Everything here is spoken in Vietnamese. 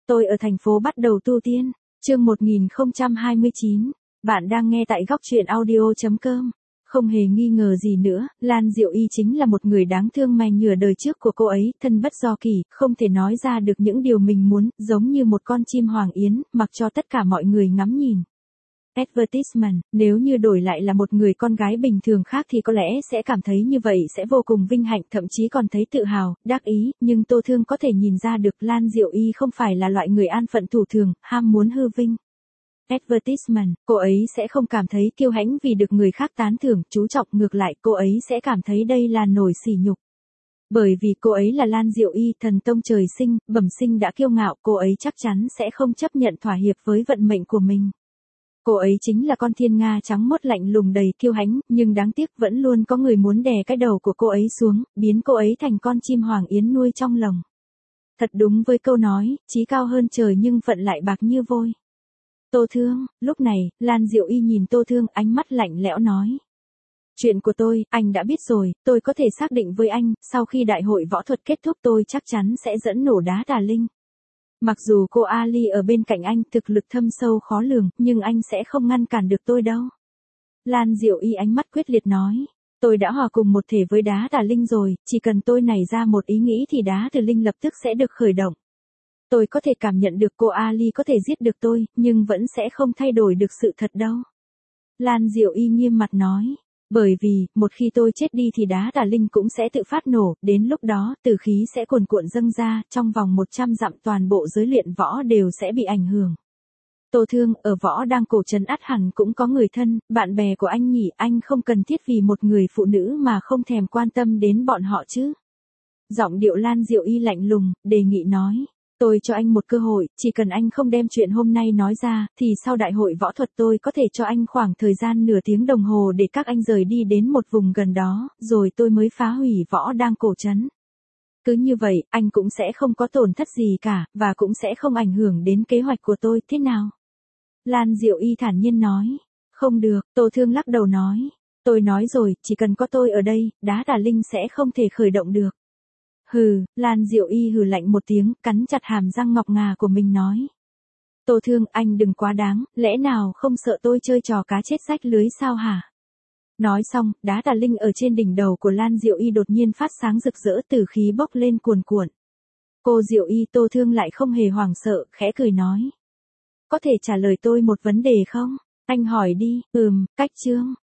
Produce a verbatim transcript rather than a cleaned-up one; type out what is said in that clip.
Tôi ở thành phố bắt đầu tu tiên. Chương một nghìn không trăm hai mươi chín. Bạn đang nghe tại góc truyện audio.com. Không hề nghi ngờ gì nữa, Lan Diệu Y chính là một người đáng thương mà nhờ đời trước của cô ấy, thân bất do kỷ, không thể nói ra được những điều mình muốn, giống như một con chim hoàng yến, mặc cho tất cả mọi người ngắm nhìn. Advertisement, nếu như đổi lại là một người con gái bình thường khác thì có lẽ sẽ cảm thấy như vậy sẽ vô cùng vinh hạnh, thậm chí còn thấy tự hào, đắc ý, nhưng Tô Thương có thể nhìn ra được Lan Diệu Y không phải là loại người an phận thủ thường, ham muốn hư vinh. Advertisement, cô ấy sẽ không cảm thấy kiêu hãnh vì được người khác tán thưởng, chú trọng, ngược lại cô ấy sẽ cảm thấy đây là nổi sỉ nhục. Bởi vì cô ấy là Lan Diệu Y, thần tông trời sinh, bẩm sinh đã kiêu ngạo, cô ấy chắc chắn sẽ không chấp nhận thỏa hiệp với vận mệnh của mình. Cô ấy chính là con thiên nga trắng mốt lạnh lùng đầy kiêu hãnh, nhưng đáng tiếc vẫn luôn có người muốn đè cái đầu của cô ấy xuống, biến cô ấy thành con chim hoàng yến nuôi trong lồng. Thật đúng với câu nói, chí cao hơn trời nhưng phận lại bạc như vôi. Tô Thương, lúc này, Lan Diệu Y nhìn Tô Thương, ánh mắt lạnh lẽo nói. Chuyện của tôi, anh đã biết rồi, tôi có thể xác định với anh, sau khi đại hội võ thuật kết thúc tôi chắc chắn sẽ dẫn nổ Đá Tà Linh. Mặc dù cô Ali ở bên cạnh anh thực lực thâm sâu khó lường, nhưng anh sẽ không ngăn cản được tôi đâu. Lan Diệu Y ánh mắt quyết liệt nói. Tôi đã hòa cùng một thể với Đá Tà Linh rồi, chỉ cần tôi nảy ra một ý nghĩ thì Đá Tà Linh lập tức sẽ được khởi động. Tôi có thể cảm nhận được cô Ali có thể giết được tôi, nhưng vẫn sẽ không thay đổi được sự thật đâu. Lan Diệu Y nghiêm mặt nói. Bởi vì, một khi tôi chết đi thì Đá Tà Linh cũng sẽ tự phát nổ, đến lúc đó, tử khí sẽ cuồn cuộn dâng ra, trong vòng một trăm dặm toàn bộ giới luyện võ đều sẽ bị ảnh hưởng. Tô Thương, ở võ đang cổ trấn ắt hẳn cũng có người thân, bạn bè của anh nhỉ, anh không cần thiết vì một người phụ nữ mà không thèm quan tâm đến bọn họ chứ. Giọng điệu Lan Diệu Y lạnh lùng, đề nghị nói. Tôi cho anh một cơ hội, chỉ cần anh không đem chuyện hôm nay nói ra, thì sau đại hội võ thuật tôi có thể cho anh khoảng thời gian nửa tiếng đồng hồ để các anh rời đi đến một vùng gần đó, rồi tôi mới phá hủy võ đang cổ trấn. Cứ như vậy, anh cũng sẽ không có tổn thất gì cả, và cũng sẽ không ảnh hưởng đến kế hoạch của tôi, thế nào? Lan Diệu Y thản nhiên nói. Không được, Tô Thương lắc đầu nói. Tôi nói rồi, chỉ cần có tôi ở đây, Đá Tà Linh sẽ không thể khởi động được. Hừ, Lan Diệu Y hừ lạnh một tiếng, cắn chặt hàm răng ngọc ngà của mình nói. Tô Thương, anh đừng quá đáng, lẽ nào không sợ tôi chơi trò cá chết rách lưới sao hả? Nói xong, Đá Tà Linh ở trên đỉnh đầu của Lan Diệu Y đột nhiên phát sáng rực rỡ, tử khí bốc lên cuồn cuộn. Cô Diệu Y, Tô Thương lại không hề hoảng sợ, khẽ cười nói. Có thể trả lời tôi một vấn đề không? Anh hỏi đi. Ừm, cách chương.